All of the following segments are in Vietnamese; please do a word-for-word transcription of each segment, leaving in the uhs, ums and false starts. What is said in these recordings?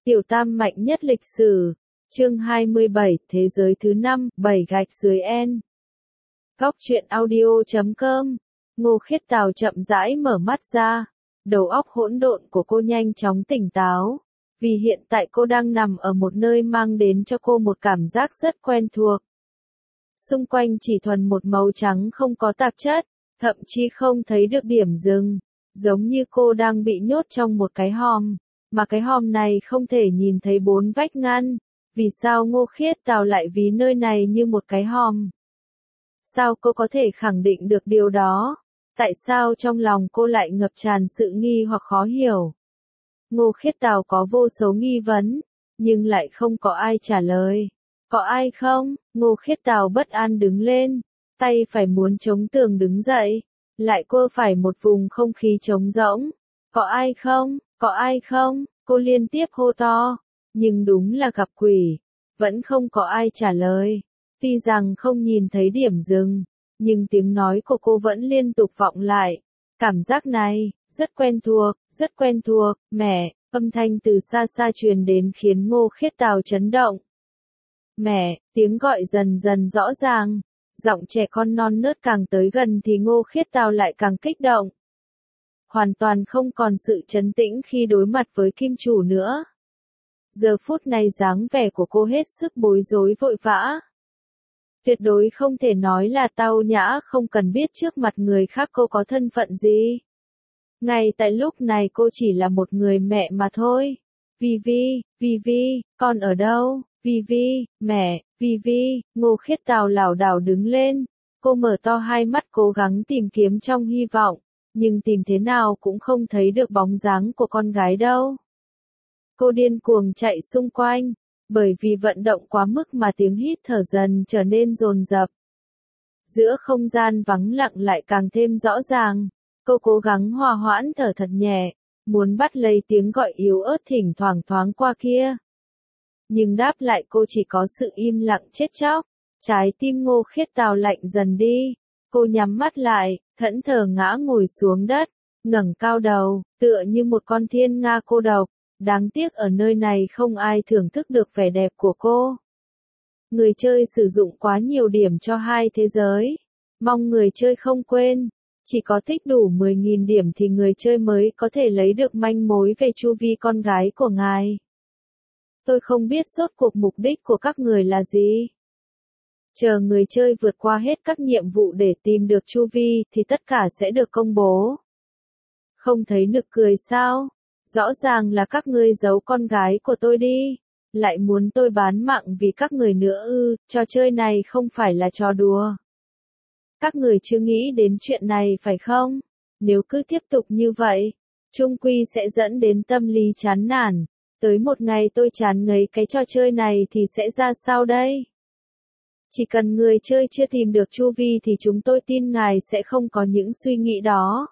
Tiểu tam mạnh nhất lịch sử. Chương hai mươi bảy, Thế giới thứ năm, bảy gạch dưới N. Góc truyện audio chấm com. Ngô Khiết Tào chậm rãi mở mắt ra. Đầu óc hỗn độn của cô nhanh chóng tỉnh táo. Vì hiện tại cô đang nằm ở một nơi mang đến cho cô một cảm giác rất quen thuộc. Xung quanh chỉ thuần một màu trắng không có tạp chất, thậm chí không thấy được điểm dừng. Giống như cô đang bị nhốt trong một cái hòm. Mà cái hòm này không thể nhìn thấy bốn vách ngăn. Vì sao Ngô Khiết Tào lại ví nơi này như một cái hòm? Sao cô có thể khẳng định được điều đó? Tại sao trong lòng cô lại ngập tràn sự nghi hoặc khó hiểu? Ngô Khiết Tào có vô số nghi vấn, nhưng lại không có ai trả lời. Có ai không? Ngô Khiết Tào bất an đứng lên, tay phải muốn chống tường đứng dậy, lại cô phải một vùng không khí trống rỗng. Có ai không? Có ai không? Cô liên tiếp hô to, nhưng đúng là gặp quỷ, vẫn không có ai trả lời. Tuy rằng không nhìn thấy điểm dừng, nhưng tiếng nói của cô vẫn liên tục vọng lại. Cảm giác này, rất quen thuộc, rất quen thuộc, mẹ, âm thanh từ xa xa truyền đến khiến Ngô Khiết Tào chấn động. Mẹ, tiếng gọi dần dần rõ ràng, giọng trẻ con non nớt càng tới gần thì Ngô Khiết Tào lại càng kích động. Hoàn toàn không còn sự trấn tĩnh khi đối mặt với kim chủ nữa. Giờ phút này dáng vẻ của cô hết sức bối rối vội vã. Tuyệt đối không thể nói là tao nhã không cần biết trước mặt người khác cô có thân phận gì. Ngay tại lúc này cô chỉ là một người mẹ mà thôi. Vi Vi, Vi Vi, con ở đâu? Vi Vi, mẹ, Vi Vi, Ngô Khiết Tào lảo đảo đứng lên. Cô mở to hai mắt cố gắng tìm kiếm trong hy vọng, nhưng tìm thế nào cũng không thấy được bóng dáng của con gái đâu. Cô điên cuồng chạy xung quanh, bởi vì vận động quá mức mà tiếng hít thở dần trở nên dồn dập. Giữa không gian vắng lặng lại càng thêm rõ ràng, cô cố gắng hòa hoãn thở thật nhẹ, muốn bắt lấy tiếng gọi yếu ớt thỉnh thoảng thoáng qua kia. Nhưng đáp lại cô chỉ có sự im lặng chết chóc. Trái tim Ngô Khiết Tào lạnh dần đi, cô nhắm mắt lại, thẫn thờ ngã ngồi xuống đất, ngẩng cao đầu, tựa như một con thiên nga cô độc. Đáng tiếc ở nơi này không ai thưởng thức được vẻ đẹp của cô. Người chơi sử dụng quá nhiều điểm cho hai thế giới. Mong người chơi không quên, chỉ có tích đủ mười nghìn điểm thì người chơi mới có thể lấy được manh mối về chu vi con gái của ngài. Tôi không biết rốt cuộc mục đích của các người là gì. Chờ người chơi vượt qua hết các nhiệm vụ để tìm được chu vi thì tất cả sẽ được công bố. Không thấy nực cười sao? Rõ ràng là các ngươi giấu con gái của tôi đi, lại muốn tôi bán mạng vì các người nữa ư, trò chơi này không phải là trò đùa. Các người chưa nghĩ đến chuyện này phải không? Nếu cứ tiếp tục như vậy, chung quy sẽ dẫn đến tâm lý chán nản. Tới một ngày tôi chán ngấy cái trò chơi này thì sẽ ra sao đây? Chỉ cần người chơi chưa tìm được chu vi thì chúng tôi tin ngài sẽ không có những suy nghĩ đó.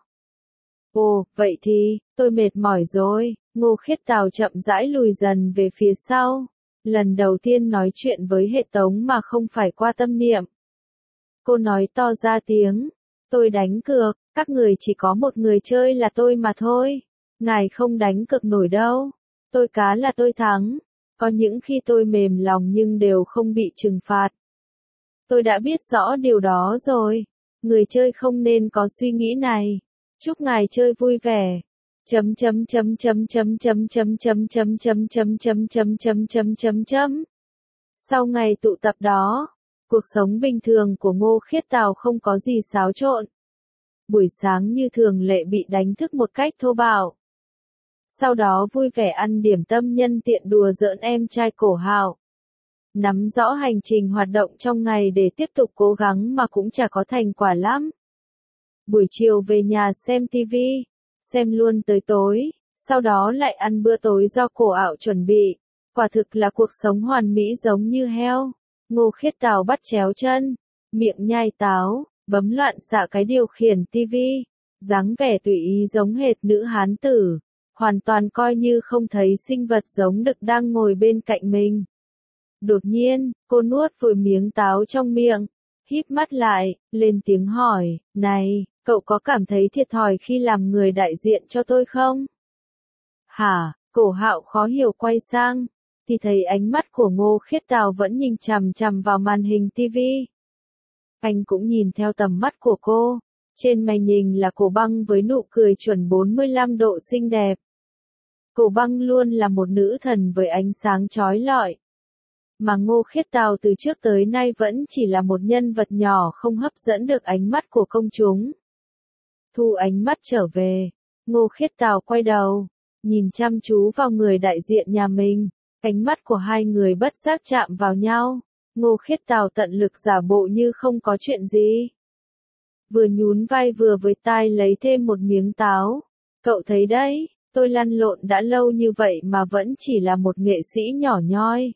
Ồ, vậy thì, tôi mệt mỏi rồi. Ngô Khiết Tào chậm rãi lùi dần về phía sau. Lần đầu tiên nói chuyện với hệ thống mà không phải qua tâm niệm. Cô nói to ra tiếng. Tôi đánh cược, các người chỉ có một người chơi là tôi mà thôi. Ngài không đánh cược nổi đâu. Tôi cá là tôi thắng. Có những khi tôi mềm lòng nhưng đều không bị trừng phạt. Tôi đã biết rõ điều đó rồi. Người chơi không nên có suy nghĩ này. Chúc ngài chơi vui vẻ. Chấm chấm chấm chấm chấm chấm chấm chấm chấm chấm chấm chấm chấm chấm chấm chấm chấm. Sau ngày tụ tập đó, cuộc sống bình thường của Ngô Khiết Tào không có gì xáo trộn. Buổi sáng như thường lệ bị đánh thức một cách thô bạo. Sau đó vui vẻ ăn điểm tâm nhân tiện đùa giỡn em trai Cổ Hạo. Nắm rõ hành trình hoạt động trong ngày để tiếp tục cố gắng mà cũng chả có thành quả lắm. Buổi chiều về nhà xem tivi, xem luôn tới tối, sau đó lại ăn bữa tối do Cổ Hạo chuẩn bị. Quả thực là cuộc sống hoàn mỹ giống như heo. Ngô Khiết Tào bắt chéo chân, miệng nhai táo, bấm loạn xạ cái điều khiển tivi, dáng vẻ tùy ý giống hệt nữ hán tử, hoàn toàn coi như không thấy sinh vật giống đực đang ngồi bên cạnh mình. Đột nhiên, cô nuốt vội miếng táo trong miệng, híp mắt lại, lên tiếng hỏi, này, cậu có cảm thấy thiệt thòi khi làm người đại diện cho tôi không? Hả, Cổ Hạo khó hiểu quay sang, thì thấy ánh mắt của Ngô Khiết Tào vẫn nhìn chằm chằm vào màn hình tivi. Anh cũng nhìn theo tầm mắt của cô, trên màn hình là Cổ Băng với nụ cười chuẩn bốn mươi lăm độ xinh đẹp. Cổ Băng luôn là một nữ thần với ánh sáng chói lọi. Mà Ngô Khiết Tào từ trước tới nay vẫn chỉ là một nhân vật nhỏ không hấp dẫn được ánh mắt của công chúng. Thu ánh mắt trở về, Ngô Khiết Tào quay đầu, nhìn chăm chú vào người đại diện nhà mình, ánh mắt của hai người bất giác chạm vào nhau. Ngô Khiết Tào tận lực giả bộ như không có chuyện gì. Vừa nhún vai vừa với tai lấy thêm một miếng táo. Cậu thấy đấy, tôi lăn lộn đã lâu như vậy mà vẫn chỉ là một nghệ sĩ nhỏ nhoi.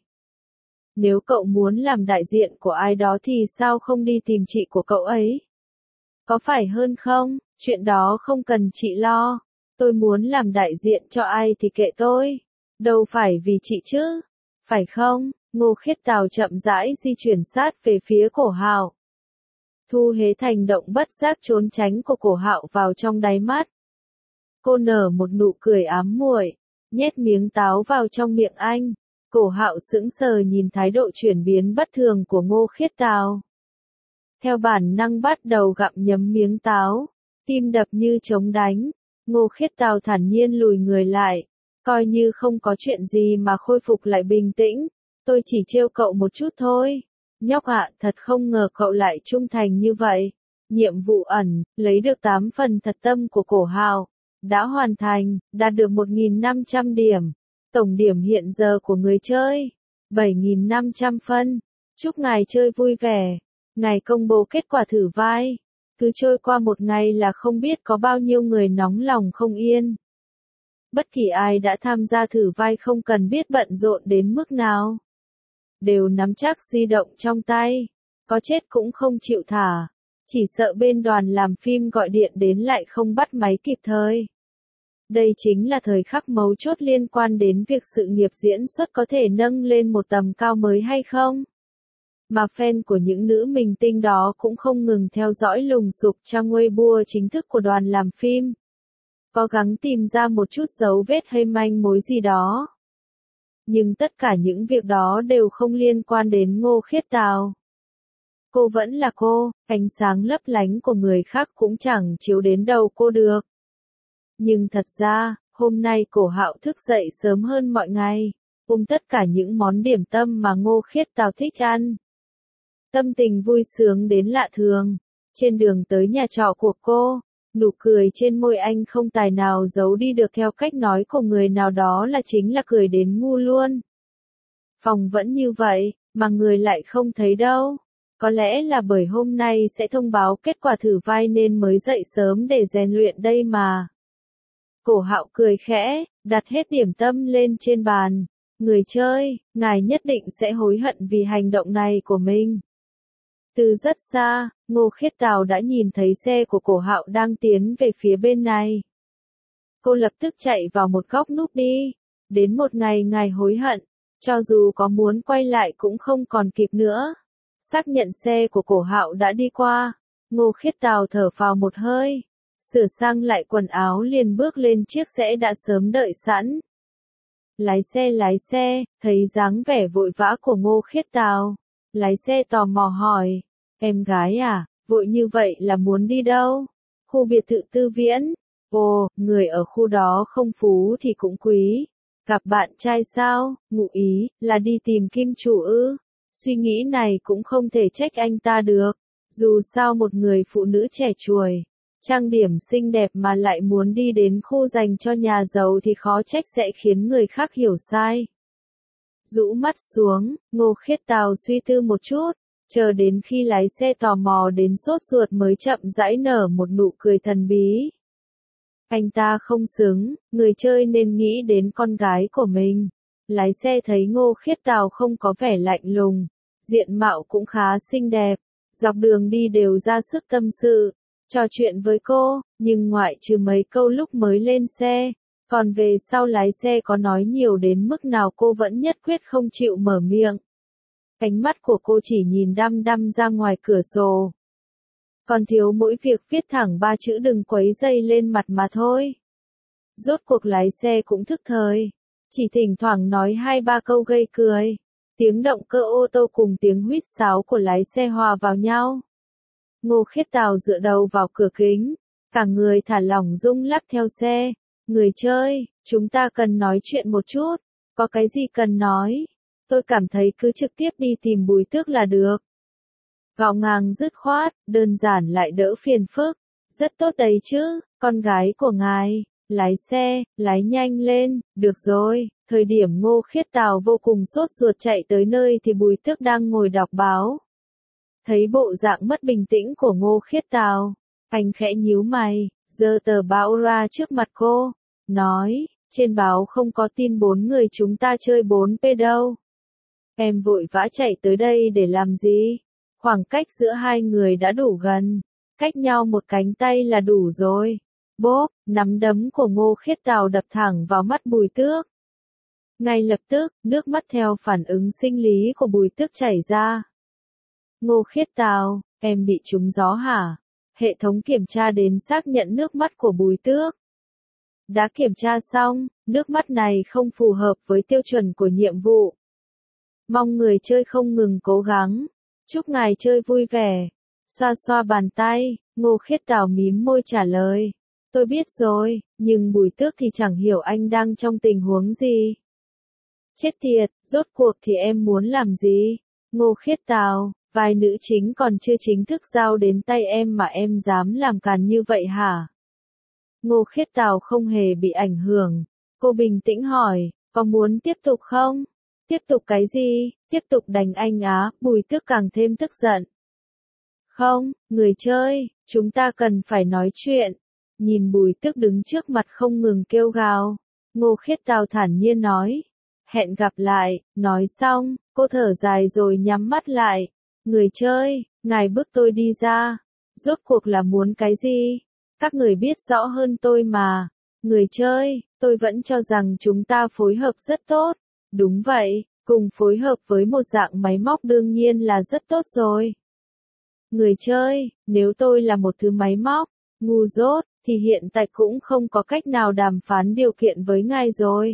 Nếu cậu muốn làm đại diện của ai đó thì sao không đi tìm chị của cậu ấy? Có phải hơn không? Chuyện đó không cần chị lo. Tôi muốn làm đại diện cho ai thì kệ tôi. Đâu phải vì chị chứ. Phải không? Ngô Khiết Tào chậm rãi di chuyển sát về phía Cổ Hạo. Thu hế thành động bất giác trốn tránh của Cổ Hạo vào trong đáy mắt. Cô nở một nụ cười ám muội, nhét miếng táo vào trong miệng anh. Cổ Hạo sững sờ nhìn thái độ chuyển biến bất thường của Ngô Khiết Tào. Theo bản năng bắt đầu gặm nhấm miếng táo, tim đập như trống đánh. Ngô Khiết Tào thản nhiên lùi người lại, coi như không có chuyện gì mà khôi phục lại bình tĩnh. Tôi chỉ trêu cậu một chút thôi. Nhóc ạ, thật không ngờ cậu lại trung thành như vậy. Nhiệm vụ ẩn, lấy được tám phần thật tâm của Cổ Hạo. Đã hoàn thành, đạt được một nghìn năm trăm điểm. Tổng điểm hiện giờ của người chơi, bảy nghìn năm trăm phân. Chúc ngài chơi vui vẻ. Ngài công bố kết quả thử vai. Cứ trôi qua một ngày là không biết có bao nhiêu người nóng lòng không yên. Bất kỳ ai đã tham gia thử vai không cần biết bận rộn đến mức nào. Đều nắm chắc di động trong tay. Có chết cũng không chịu thả. Chỉ sợ bên đoàn làm phim gọi điện đến lại không bắt máy kịp thời. Đây chính là thời khắc mấu chốt liên quan đến việc sự nghiệp diễn xuất có thể nâng lên một tầm cao mới hay không. Mà fan của những nữ minh tinh đó cũng không ngừng theo dõi lùng sục trang Weibo chính thức của đoàn làm phim. Cố gắng tìm ra một chút dấu vết hay manh mối gì đó. Nhưng tất cả những việc đó đều không liên quan đến Ngô Khiết Tào. Cô vẫn là cô, ánh sáng lấp lánh của người khác cũng chẳng chiếu đến đầu cô được. Nhưng thật ra, hôm nay Cổ Hạo thức dậy sớm hơn mọi ngày, ôm tất cả những món điểm tâm mà Ngô Khiết Tào thích ăn. Tâm tình vui sướng đến lạ thường. Trên đường tới nhà trọ của cô, nụ cười trên môi anh không tài nào giấu đi được, theo cách nói của người nào đó là chính là cười đến ngu luôn. Phòng vẫn như vậy, mà người lại không thấy đâu. Có lẽ là bởi hôm nay sẽ thông báo kết quả thử vai nên mới dậy sớm để rèn luyện đây mà. Cổ Hạo cười khẽ, đặt hết điểm tâm lên trên bàn. Người chơi, ngài nhất định sẽ hối hận vì hành động này của mình. Từ rất xa, Ngô Khiết Tào đã nhìn thấy xe của Cổ Hạo đang tiến về phía bên này. Cô lập tức chạy vào một góc núp đi. Đến một ngày ngài hối hận, cho dù có muốn quay lại cũng không còn kịp nữa. Xác nhận xe của Cổ Hạo đã đi qua. Ngô Khiết Tào thở phào một hơi. Sửa sang lại quần áo liền bước lên chiếc xe đã sớm đợi sẵn. Lái xe lái xe, thấy dáng vẻ vội vã của Ngô Khiết Tào. Lái xe tò mò hỏi, em gái à, vội như vậy là muốn đi đâu? Khu biệt thự Tư Viễn. Ồ, người ở khu đó không phú thì cũng quý. Gặp bạn trai sao? Ngụ ý, là đi tìm kim chủ ư? Suy nghĩ này cũng không thể trách anh ta được. Dù sao một người phụ nữ trẻ tuổi, trang điểm xinh đẹp mà lại muốn đi đến khu dành cho nhà giàu thì khó trách sẽ khiến người khác hiểu sai. Rũ mắt xuống, Ngô Khiết Tào suy tư một chút, chờ đến khi lái xe tò mò đến sốt ruột mới chậm rãi nở một nụ cười thần bí. Anh ta không xứng, người chơi nên nghĩ đến con gái của mình. Lái xe thấy Ngô Khiết Tào không có vẻ lạnh lùng, diện mạo cũng khá xinh đẹp, dọc đường đi đều ra sức tâm sự, trò chuyện với cô, nhưng ngoại trừ mấy câu lúc mới lên xe, còn về sau lái xe có nói nhiều đến mức nào cô vẫn nhất quyết không chịu mở miệng. Ánh mắt của cô chỉ nhìn đăm đăm ra ngoài cửa sổ. Còn thiếu mỗi việc viết thẳng ba chữ đừng quấy dây lên mặt mà thôi. Rốt cuộc lái xe cũng thức thời, chỉ thỉnh thoảng nói hai ba câu gây cười. Tiếng động cơ ô tô cùng tiếng huýt sáo của lái xe hòa vào nhau. Ngô Khiết Tào dựa đầu vào cửa kính, cả người thả lỏng rung lắc theo xe. Người chơi, chúng ta cần nói chuyện một chút, có cái gì cần nói? Tôi cảm thấy cứ trực tiếp đi tìm Bùi Tước là được. Gọn ngang dứt khoát, đơn giản lại đỡ phiền phức. Rất tốt đấy chứ, con gái của ngài. Lái xe, lái nhanh lên, được rồi. Thời điểm Ngô Khiết Tào vô cùng sốt ruột chạy tới nơi thì Bùi Tước đang ngồi đọc báo. Thấy bộ dạng mất bình tĩnh của Ngô Khiết Tào, anh khẽ nhíu mày, giơ tờ báo ra trước mặt cô, nói, trên báo không có tin bốn người chúng ta chơi bốn P đâu. Em vội vã chạy tới đây để làm gì? Khoảng cách giữa hai người đã đủ gần, cách nhau một cánh tay là đủ rồi. Bốp, nắm đấm của Ngô Khiết Tào đập thẳng vào mắt Bùi Tước. Ngay lập tức, nước mắt theo phản ứng sinh lý của Bùi Tước chảy ra. Ngô Khiết Tào, em bị trúng gió hả? Hệ thống kiểm tra đến xác nhận nước mắt của Bùi Tước. Đã kiểm tra xong, nước mắt này không phù hợp với tiêu chuẩn của nhiệm vụ. Mong người chơi không ngừng cố gắng. Chúc ngài chơi vui vẻ. Xoa xoa bàn tay, Ngô Khiết Tào mím môi trả lời. Tôi biết rồi, nhưng Bùi Tước thì chẳng hiểu anh đang trong tình huống gì. Chết tiệt, rốt cuộc thì em muốn làm gì? Ngô Khiết Tào, vai nữ chính còn chưa chính thức giao đến tay em mà em dám làm càn như vậy hả? Ngô Khiết Tào không hề bị ảnh hưởng. Cô bình tĩnh hỏi, có muốn tiếp tục không? Tiếp tục cái gì? Tiếp tục đánh anh á? Bùi Tước càng thêm tức giận. Không, người chơi, chúng ta cần phải nói chuyện. Nhìn Bùi Tước đứng trước mặt không ngừng kêu gào. Ngô Khiết Tào thản nhiên nói. Hẹn gặp lại, nói xong, cô thở dài rồi nhắm mắt lại. Người chơi, ngài bước tôi đi ra. Rốt cuộc là muốn cái gì? Các người biết rõ hơn tôi mà. Người chơi, tôi vẫn cho rằng chúng ta phối hợp rất tốt. Đúng vậy, cùng phối hợp với một dạng máy móc đương nhiên là rất tốt rồi. Người chơi, nếu tôi là một thứ máy móc, ngu dốt, thì hiện tại cũng không có cách nào đàm phán điều kiện với ngài rồi.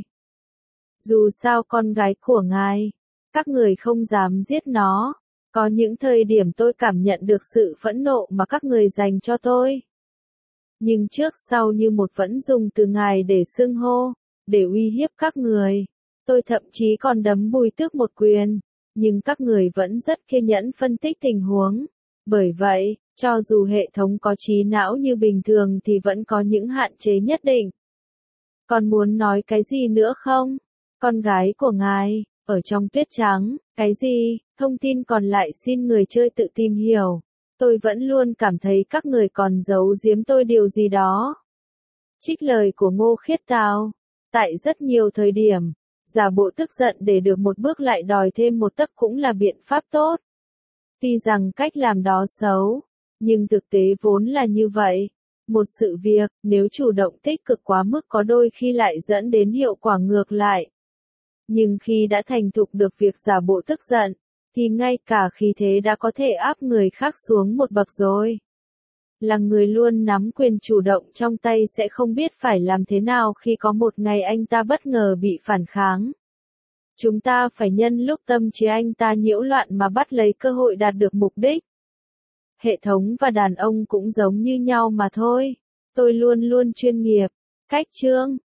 Dù sao con gái của ngài, các người không dám giết nó. Có những thời điểm tôi cảm nhận được sự phẫn nộ mà các người dành cho tôi. Nhưng trước sau như một vẫn dùng từ ngài để xưng hô, để uy hiếp các người. Tôi thậm chí còn đấm Bùi Tước một quyền, nhưng các người vẫn rất kiên nhẫn phân tích tình huống. Bởi vậy, cho dù hệ thống có trí não như bình thường thì vẫn có những hạn chế nhất định. Còn muốn nói cái gì nữa không? Con gái của ngài, ở trong tuyết trắng, cái gì? Thông tin còn lại xin người chơi tự tìm hiểu. Tôi vẫn luôn cảm thấy các người còn giấu giếm tôi điều gì đó. Trích lời của Ngô Khiết Tào. Tại rất nhiều thời điểm, giả bộ tức giận để được một bước lại đòi thêm một tấc cũng là biện pháp tốt. Tuy rằng cách làm đó xấu, nhưng thực tế vốn là như vậy. Một sự việc, nếu chủ động tích cực quá mức có đôi khi lại dẫn đến hiệu quả ngược lại. Nhưng khi đã thành thục được việc giả bộ tức giận, thì ngay cả khí thế đã có thể áp người khác xuống một bậc rồi. Là người luôn nắm quyền chủ động trong tay sẽ không biết phải làm thế nào khi có một ngày anh ta bất ngờ bị phản kháng. Chúng ta phải nhân lúc tâm trí anh ta nhiễu loạn mà bắt lấy cơ hội đạt được mục đích. Hệ thống và đàn ông cũng giống như nhau mà thôi. Tôi luôn luôn chuyên nghiệp. Cách chương